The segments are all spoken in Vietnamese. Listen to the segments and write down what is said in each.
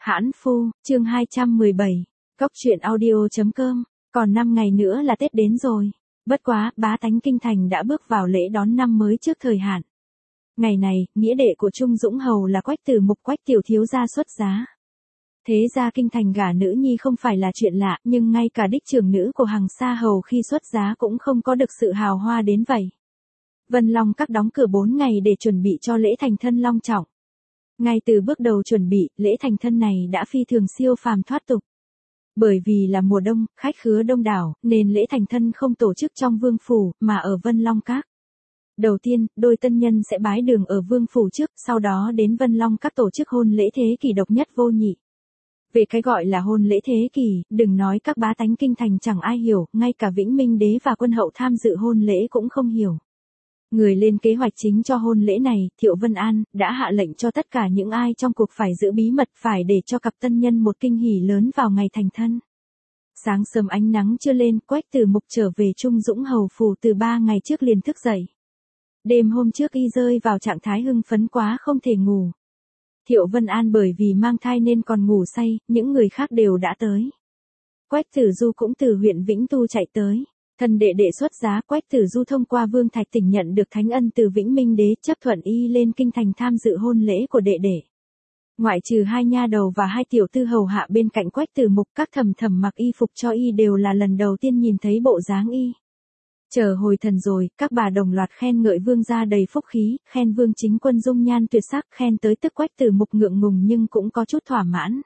Hãn Phu, chương 217. Cốc truyện audio.com. Còn 5 ngày nữa là Tết đến rồi. Bất quá, bá tánh kinh thành đã bước vào lễ đón năm mới trước thời hạn. Ngày này, nghĩa đệ của Trung Dũng Hầu là Quách Tử Mục, Quách tiểu thiếu gia xuất giá. Thế ra kinh thành gả nữ nhi không phải là chuyện lạ, nhưng ngay cả đích trưởng nữ của Hằng Sa Hầu khi xuất giá cũng không có được sự hào hoa đến vậy. Vân Long Các đóng cửa 4 ngày để chuẩn bị cho lễ thành thân long trọng. Ngay từ bước đầu chuẩn bị, lễ thành thân này đã phi thường siêu phàm thoát tục. Bởi vì là mùa đông, khách khứa đông đảo, nên lễ thành thân không tổ chức trong vương phủ, mà ở Vân Long Các. Đầu tiên, đôi tân nhân sẽ bái đường ở vương phủ trước, sau đó đến Vân Long Các tổ chức hôn lễ thế kỷ độc nhất vô nhị. Về cái gọi là hôn lễ thế kỷ, đừng nói các bá tánh kinh thành chẳng ai hiểu, ngay cả Vĩnh Minh Đế và quân hậu tham dự hôn lễ cũng không hiểu. Người lên kế hoạch chính cho hôn lễ này, Thiệu Vân An, đã hạ lệnh cho tất cả những ai trong cuộc phải giữ bí mật, phải để cho cặp tân nhân một kinh hỉ lớn vào ngày thành thân. Sáng sớm ánh nắng chưa lên, Quách Tử Mục trở về Trung Dũng Hầu phủ từ 3 ngày trước liền thức dậy. Đêm hôm trước y rơi vào trạng thái hưng phấn quá không thể ngủ. Thiệu Vân An bởi vì mang thai nên còn ngủ say, những người khác đều đã tới. Quách Tử Du cũng từ huyện Vĩnh Tu chạy tới. Thân đệ đệ xuất giá, Quách Tử Du thông qua Vương Thạch Tỉnh nhận được thánh ân từ Vĩnh Minh Đế, chấp thuận y lên kinh thành tham dự hôn lễ của đệ đệ. Ngoại trừ 2 nha đầu và 2 tiểu tư hầu hạ bên cạnh Quách Tử Mục, các thầm thầm mặc y phục cho y đều là lần đầu tiên nhìn thấy bộ dáng y. Chờ hồi thần rồi, các bà đồng loạt khen ngợi vương gia đầy phúc khí, khen Vương Chính Quân dung nhan tuyệt sắc, khen tới tức Quách Tử Mục ngượng ngùng nhưng cũng có chút thỏa mãn.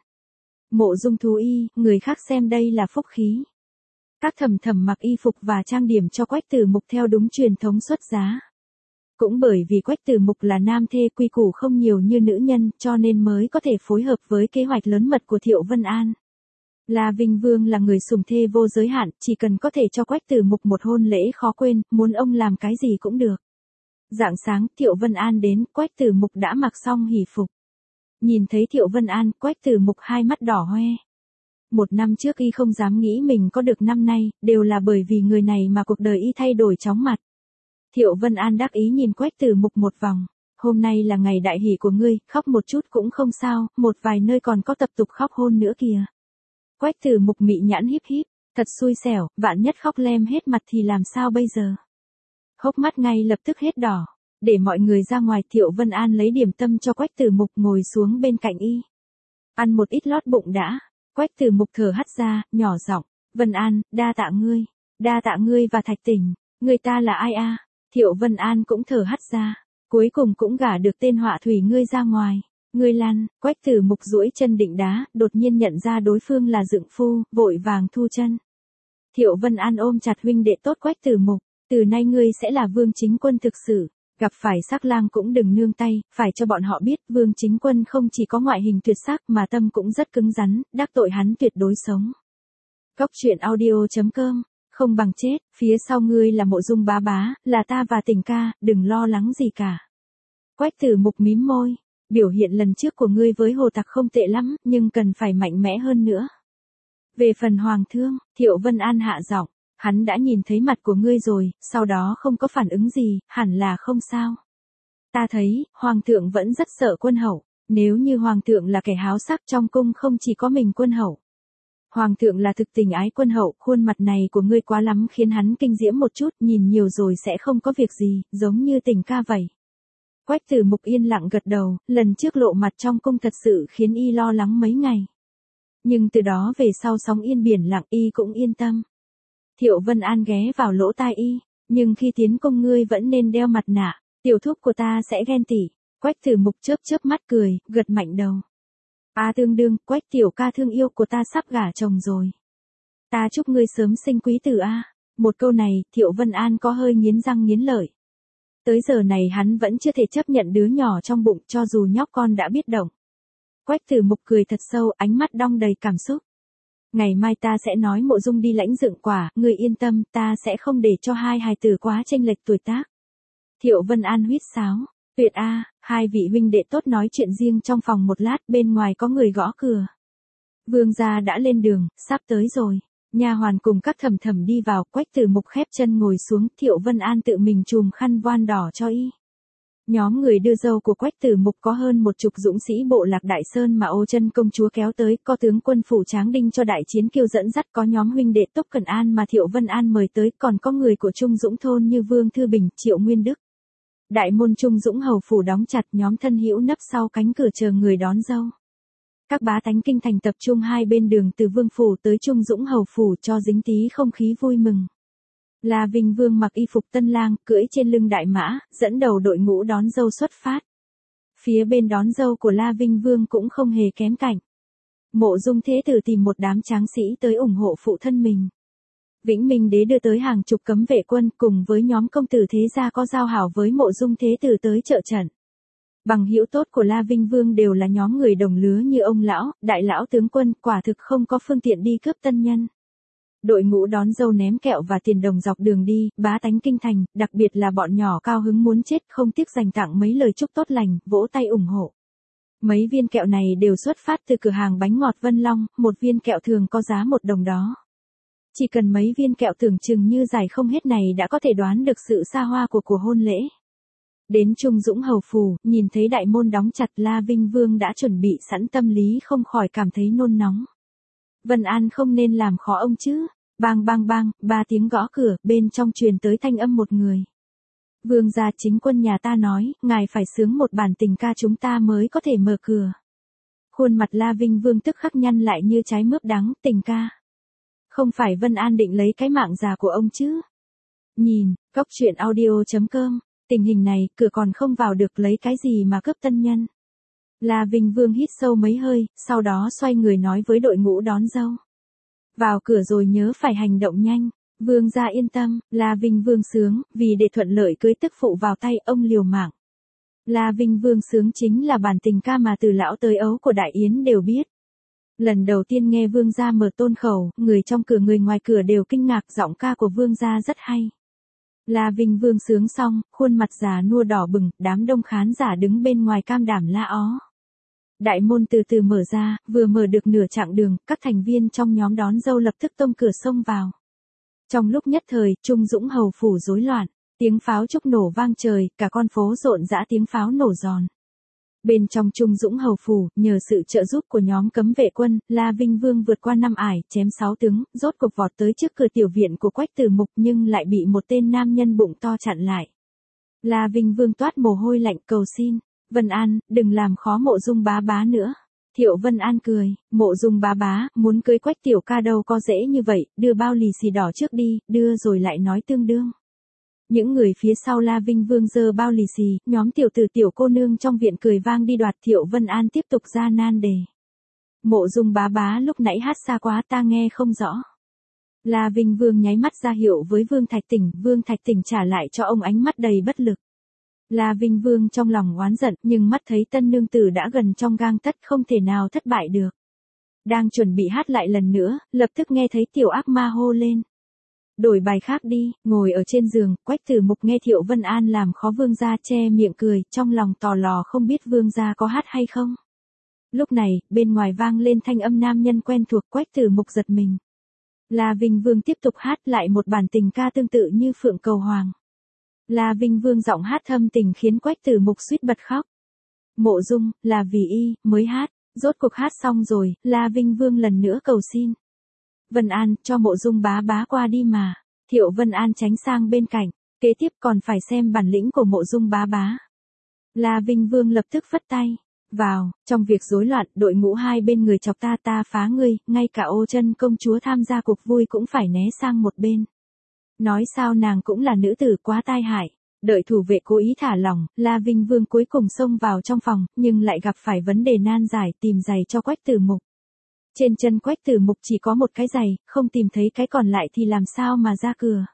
Mộ Dung thú y, người khác xem đây là phúc khí. Các thầm thầm mặc y phục và trang điểm cho Quách Tử Mục theo đúng truyền thống xuất giá. Cũng bởi vì Quách Tử Mục là nam thê quy củ không nhiều như nữ nhân, cho nên mới có thể phối hợp với kế hoạch lớn mật của Thiệu Vân An. La Vinh Vương là người sủng thê vô giới hạn, chỉ cần có thể cho Quách Tử Mục một hôn lễ khó quên, muốn ông làm cái gì cũng được. Rạng sáng, Thiệu Vân An đến, Quách Tử Mục đã mặc xong hỉ phục. Nhìn thấy Thiệu Vân An, Quách Tử Mục hai mắt đỏ hoe. 1 năm trước y không dám nghĩ mình có được năm nay, đều là bởi vì người này mà cuộc đời y thay đổi chóng mặt. Thiệu Vân An đắc ý nhìn Quách Tử Mục một vòng. Hôm nay là ngày đại hỷ của ngươi, khóc một chút cũng không sao, một vài nơi còn có tập tục khóc hôn nữa kìa. Quách Tử Mục mị nhãn híp híp, thật xui xẻo, vạn nhất khóc lem hết mặt thì làm sao bây giờ? Hốc mắt ngay lập tức hết đỏ. Để mọi người ra ngoài, Thiệu Vân An lấy điểm tâm cho Quách Tử Mục ngồi xuống bên cạnh y. Ăn một ít lót bụng đã. Quách Tử Mục thở hắt ra, nhỏ giọng, Vân An, đa tạ ngươi và Thạch Tỉnh, người ta là ai a? Thiệu Vân An cũng thở hắt ra, cuối cùng cũng gả được tên họa thủy ngươi ra ngoài, ngươi lăn. Quách Tử Mục duỗi chân định đá, đột nhiên nhận ra đối phương là Dượng Phu, vội vàng thu chân. Thiệu Vân An ôm chặt huynh đệ tốt Quách Tử Mục, từ nay ngươi sẽ là Vương Chính Quân thực sự. Gặp phải sắc lang cũng đừng nương tay, phải cho bọn họ biết Vương Chính Quân không chỉ có ngoại hình tuyệt sắc mà tâm cũng rất cứng rắn, đắc tội hắn tuyệt đối sống. Cốc truyện audio.com, không bằng chết, phía sau ngươi là Mộ Dung bá bá, là ta và Tình ca, đừng lo lắng gì cả. Quách Tử Mục mím môi, biểu hiện lần trước của ngươi với Hồ Tặc không tệ lắm, nhưng cần phải mạnh mẽ hơn nữa. Về phần Hoàng thương, Thiệu Vân An hạ giọng. Hắn đã nhìn thấy mặt của ngươi rồi, sau đó không có phản ứng gì, hẳn là không sao. Ta thấy, Hoàng thượng vẫn rất sợ quân hậu, nếu như Hoàng thượng là kẻ háo sắc trong cung không chỉ có mình quân hậu. Hoàng thượng là thực tình ái quân hậu, khuôn mặt này của ngươi quá lắm khiến hắn kinh diễm một chút, nhìn nhiều rồi sẽ không có việc gì, giống như Tình ca vậy. Quách Tử Mục yên lặng gật đầu, lần trước lộ mặt trong cung thật sự khiến y lo lắng mấy ngày. Nhưng từ đó về sau sóng yên biển lặng y cũng yên tâm. Thiệu Vân An ghé vào lỗ tai y, nhưng khi tiến công ngươi vẫn nên đeo mặt nạ, tiểu thúc của ta sẽ ghen tị. Quách Tử Mục chớp chớp mắt cười, gật mạnh đầu. Tương đương, Quách tiểu ca thương yêu của ta sắp gả chồng rồi. Ta chúc ngươi sớm sinh quý tử a. Một câu này, Thiệu Vân An có hơi nghiến răng nghiến lợi. Tới giờ này hắn vẫn chưa thể chấp nhận đứa nhỏ trong bụng cho dù nhóc con đã biết động. Quách Tử Mục cười thật sâu, ánh mắt đong đầy cảm xúc. Ngày mai ta sẽ nói Mộ Dung đi lãnh Dượng quả, ngươi yên tâm, ta sẽ không để cho hai hài tử quá chênh lệch tuổi tác. Thiệu Vân An huýt sáo, tuyệt a. Hai vị huynh đệ tốt nói chuyện riêng trong phòng một lát, bên ngoài có người gõ cửa. Vương gia đã lên đường, sắp tới rồi. Nha hoàn cùng các thầm thầm đi vào, Quách Tử Mục khép chân ngồi xuống, Thiệu Vân An tự mình chùm khăn voan đỏ cho y. Nhóm người đưa dâu của Quách Tử Mục có hơn 10 dũng sĩ bộ lạc Đại Sơn mà Ô Chân công chúa kéo tới, có tướng quân phủ Tráng Đinh cho đại chiến kiêu dẫn dắt, có nhóm huynh đệ Túc Cẩn An mà Thiệu Vân An mời tới, còn có người của Trung Dũng thôn như Vương Thư Bình, Triệu Nguyên Đức. Đại môn Trung Dũng hầu phủ đóng chặt, nhóm thân hữu nấp sau cánh cửa chờ người đón dâu. Các bá tánh kinh thành tập trung hai bên đường từ Vương phủ tới Trung Dũng hầu phủ cho dính tí không khí vui mừng. La Vinh Vương mặc y phục tân lang, cưỡi trên lưng đại mã, dẫn đầu đội ngũ đón dâu xuất phát. Phía bên đón dâu của La Vinh Vương cũng không hề kém cạnh. Mộ Dung Thế Tử tìm một đám tráng sĩ tới ủng hộ phụ thân mình. Vĩnh Minh Đế đưa tới hàng chục cấm vệ quân cùng với nhóm công tử thế gia có giao hảo với Mộ Dung Thế Tử tới trợ trận. Bằng hữu tốt của La Vinh Vương đều là nhóm người đồng lứa như ông lão, đại lão tướng quân, quả thực không có phương tiện đi cướp tân nhân. Đội ngũ đón dâu ném kẹo và tiền đồng dọc đường đi, bá tánh kinh thành, đặc biệt là bọn nhỏ cao hứng muốn chết, không tiếc dành tặng mấy lời chúc tốt lành, vỗ tay ủng hộ. Mấy viên kẹo này đều xuất phát từ cửa hàng bánh ngọt Vân Long, một viên kẹo thường có giá 1 đồng đó. Chỉ cần mấy viên kẹo tưởng chừng như dài không hết này đã có thể đoán được sự xa hoa của hôn lễ. Đến Trung Dũng hầu phủ, nhìn thấy đại môn đóng chặt, La Vinh Vương đã chuẩn bị sẵn tâm lý, không khỏi cảm thấy nôn nóng. Vân An không nên làm khó ông chứ. Bang bang bang, 3 tiếng gõ cửa, bên trong truyền tới thanh âm một người. Vương gia, chính quân nhà ta nói, ngài phải sướng một bản tình ca chúng ta mới có thể mở cửa. Khuôn mặt La Vinh Vương tức khắc nhăn lại như trái mướp đắng, tình ca. Không phải Vân An định lấy cái mạng già của ông chứ? Nhìn, Cóc Truyện Audio.com, tình hình này, cửa còn không vào được lấy cái gì mà cướp tân nhân. La Vinh Vương hít sâu mấy hơi, sau đó xoay người nói với đội ngũ đón dâu. Vào cửa rồi nhớ phải hành động nhanh. Vương gia yên tâm, La Vinh Vương sướng, vì để thuận lợi cưới tức phụ vào tay ông liều mạng. La Vinh Vương sướng chính là bản tình ca mà từ lão tới ấu của Đại Yến đều biết. Lần đầu tiên nghe Vương gia mở tôn khẩu, người trong cửa người ngoài cửa đều kinh ngạc, giọng ca của Vương gia rất hay. La Vinh Vương sướng xong, khuôn mặt già nua đỏ bừng, đám đông khán giả đứng bên ngoài cam đảm la ó. Đại môn từ từ mở ra, vừa mở được nửa chặng đường, các thành viên trong nhóm đón dâu lập tức tông cửa xông vào. Trong lúc nhất thời, Trung Dũng hầu phủ rối loạn, tiếng pháo trúc nổ vang trời, cả con phố rộn rã tiếng pháo nổ giòn. Bên trong Trung Dũng hầu phủ, nhờ sự trợ giúp của nhóm cấm vệ quân, La Vinh Vương vượt qua 5 ải, chém 6 tướng, rốt cục vọt tới trước cửa tiểu viện của Quách Tử Mục nhưng lại bị một tên nam nhân bụng to chặn lại. La Vinh Vương toát mồ hôi lạnh cầu xin. Vân An, đừng làm khó Mộ Dung bá bá nữa. Thiệu Vân An cười, Mộ Dung bá bá, muốn cưới Quách tiểu ca đâu có dễ như vậy, đưa bao lì xì đỏ trước đi, đưa rồi lại nói tương đương. Những người phía sau La Vinh Vương giơ bao lì xì, nhóm tiểu tử tiểu cô nương trong viện cười vang đi đoạt. Thiệu Vân An tiếp tục ra nan đề. Mộ Dung bá bá lúc nãy hát xa quá ta nghe không rõ. La Vinh Vương nháy mắt ra hiệu với Vương Thạch Tỉnh trả lại cho ông ánh mắt đầy bất lực. La Vinh Vương trong lòng oán giận, nhưng mắt thấy tân nương tử đã gần trong gang tấc, không thể nào thất bại được. Đang chuẩn bị hát lại lần nữa, lập tức nghe thấy tiểu ác ma hô lên. Đổi bài khác đi, ngồi ở trên giường, Quách Tử Mục nghe Thiệu Vân An làm khó Vương gia che miệng cười, trong lòng tò lò không biết Vương gia có hát hay không. Lúc này, bên ngoài vang lên thanh âm nam nhân quen thuộc, Quách Tử Mục giật mình. La Vinh Vương tiếp tục hát lại một bản tình ca tương tự như Phượng Cầu Hoàng. La Vinh Vương giọng hát thâm tình khiến Quách Tử Mục suýt bật khóc. Mộ Dung, là vì y, mới hát, rốt cuộc hát xong rồi, La Vinh Vương lần nữa cầu xin. Vân An, cho Mộ Dung bá bá qua đi mà. Thiệu Vân An tránh sang bên cạnh, kế tiếp còn phải xem bản lĩnh của Mộ Dung bá bá. La Vinh Vương lập tức phất tay. Vào, trong việc rối loạn, đội ngũ hai bên người chọc ta phá ngươi, ngay cả Ô Chân công chúa tham gia cuộc vui cũng phải né sang một bên. Nói sao nàng cũng là nữ tử quá tai hại. Đợi thủ vệ cố ý thả lỏng, La Vinh Vương cuối cùng xông vào trong phòng, nhưng lại gặp phải vấn đề nan giải, tìm giày cho Quách Tử Mục. Trên chân Quách Tử Mục chỉ có một cái giày, không tìm thấy cái còn lại thì làm sao mà ra cửa.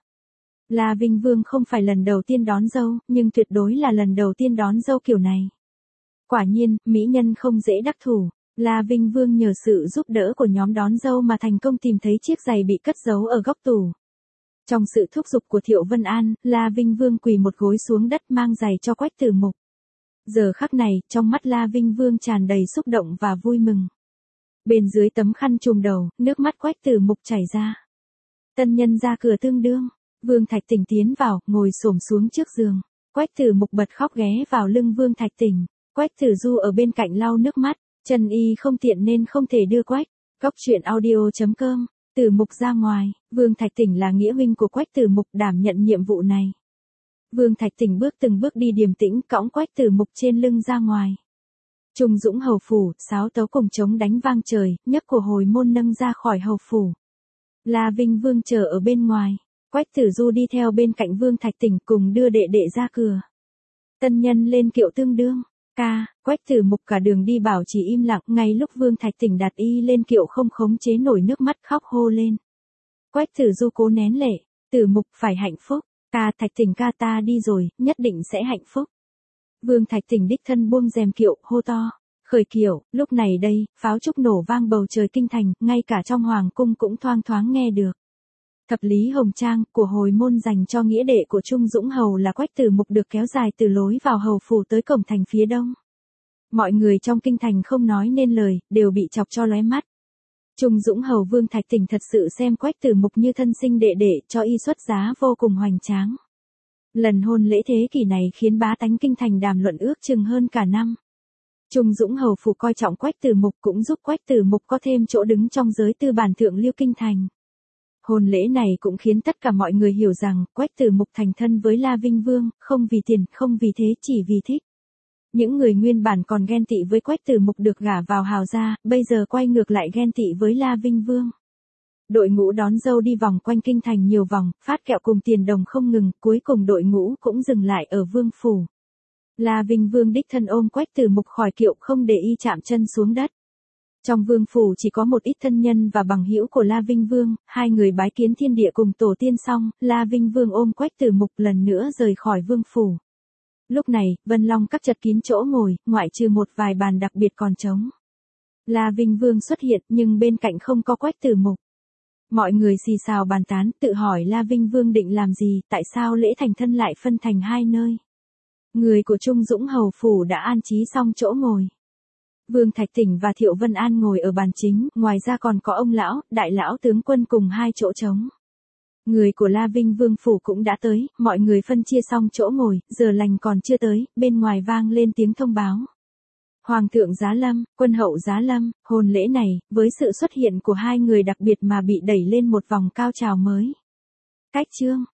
La Vinh Vương không phải lần đầu tiên đón dâu, nhưng tuyệt đối là lần đầu tiên đón dâu kiểu này. Quả nhiên, mỹ nhân không dễ đắc thủ. La Vinh Vương nhờ sự giúp đỡ của nhóm đón dâu mà thành công tìm thấy chiếc giày bị cất giấu ở góc tủ. Trong sự thúc giục của Thiệu Vân An, La Vinh Vương quỳ một gối xuống đất mang giày cho Quách Tử Mục. Giờ khắc này, trong mắt La Vinh Vương tràn đầy xúc động và vui mừng. Bên dưới tấm khăn trùm đầu, nước mắt Quách Tử Mục chảy ra. Tân nhân ra cửa tương đương, Vương Thạch Tỉnh tiến vào, ngồi xổm xuống trước giường. Quách Tử Mục bật khóc ghé vào lưng Vương Thạch Tỉnh. Quách Tử Du ở bên cạnh lau nước mắt, chân y không tiện nên không thể đưa Quách. Cốc truyện audio.com. Tử Mục ra ngoài, Vương Thạch Tỉnh là nghĩa huynh của Quách Tử Mục đảm nhận nhiệm vụ này. Vương Thạch Tỉnh từng bước đi điềm tĩnh cõng Quách Tử Mục trên lưng ra ngoài. Trung Dũng hầu phủ, sáo tấu cùng trống đánh vang trời, nhấc của hồi môn nâng ra khỏi hầu phủ. La Vinh Vương chờ ở bên ngoài, Quách Tử Du đi theo bên cạnh Vương Thạch Tỉnh cùng đưa đệ đệ ra cửa. Tân nhân lên kiệu tương đương, Quách Tử Mục cả đường đi bảo chỉ im lặng, ngay lúc Vương Thạch Tỉnh đặt y lên kiệu không khống chế nổi nước mắt khóc hô lên. Quách Tử Du cố nén lệ, Tử Mục phải hạnh phúc, Thạch Tỉnh ca ta đi rồi, nhất định sẽ hạnh phúc. Vương Thạch Tỉnh đích thân buông rèm kiệu, hô to, khởi kiệu. Lúc này đây, pháo trúc nổ vang bầu trời kinh thành, ngay cả trong hoàng cung cũng thoang thoáng nghe được. Thập lý hồng trang của hồi môn dành cho nghĩa đệ của Trung Dũng hầu là Quách Tử Mục được kéo dài từ lối vào hầu phủ tới cổng thành phía đông. Mọi người trong kinh thành không nói nên lời, đều bị chọc cho lóe mắt. Trung Dũng hầu Vương Thạch Tỉnh thật sự xem Quách Tử Mục như thân sinh đệ đệ, cho y xuất giá vô cùng hoành tráng. Lần hôn lễ thế kỷ này khiến bá tánh kinh thành đàm luận ước chừng hơn cả năm. Trung Dũng hầu phủ coi trọng Quách Tử Mục cũng giúp Quách Tử Mục có thêm chỗ đứng trong giới tư bản thượng lưu kinh thành. Hôn lễ này cũng khiến tất cả mọi người hiểu rằng Quách Tử Mục thành thân với La Vinh Vương, không vì tiền, không vì thế, chỉ vì thích. Những người nguyên bản còn ghen tị với Quách Tử Mục được gả vào hào gia, bây giờ quay ngược lại ghen tị với La Vinh Vương. Đội ngũ đón dâu đi vòng quanh kinh thành nhiều vòng, phát kẹo cùng tiền đồng không ngừng, cuối cùng đội ngũ cũng dừng lại ở vương phủ. La Vinh Vương đích thân ôm Quách Tử Mục khỏi kiệu không để y chạm chân xuống đất. Trong vương phủ chỉ có một ít thân nhân và bằng hữu của La Vinh Vương, hai người bái kiến thiên địa cùng tổ tiên xong, La Vinh Vương ôm Quách Tử Mục lần nữa rời khỏi vương phủ. Lúc này, Vân Long các chật kín chỗ ngồi, ngoại trừ một vài bàn đặc biệt còn trống. La Vinh Vương xuất hiện nhưng bên cạnh không có Quách Tử Mục. Mọi người xì xào bàn tán, tự hỏi La Vinh Vương định làm gì, tại sao lễ thành thân lại phân thành hai nơi. Người của Trung Dũng hầu phủ đã an trí xong chỗ ngồi. Vương Thạch Tỉnh và Thiệu Vân An ngồi ở bàn chính, ngoài ra còn có ông lão, đại lão tướng quân cùng hai chỗ trống. Người của La Vinh Vương phủ cũng đã tới, mọi người phân chia xong chỗ ngồi, giờ lành còn chưa tới, bên ngoài vang lên tiếng thông báo. Hoàng thượng giá lâm, quân hậu giá lâm, hôn lễ này, với sự xuất hiện của hai người đặc biệt mà bị đẩy lên một vòng cao trào mới. Cách chương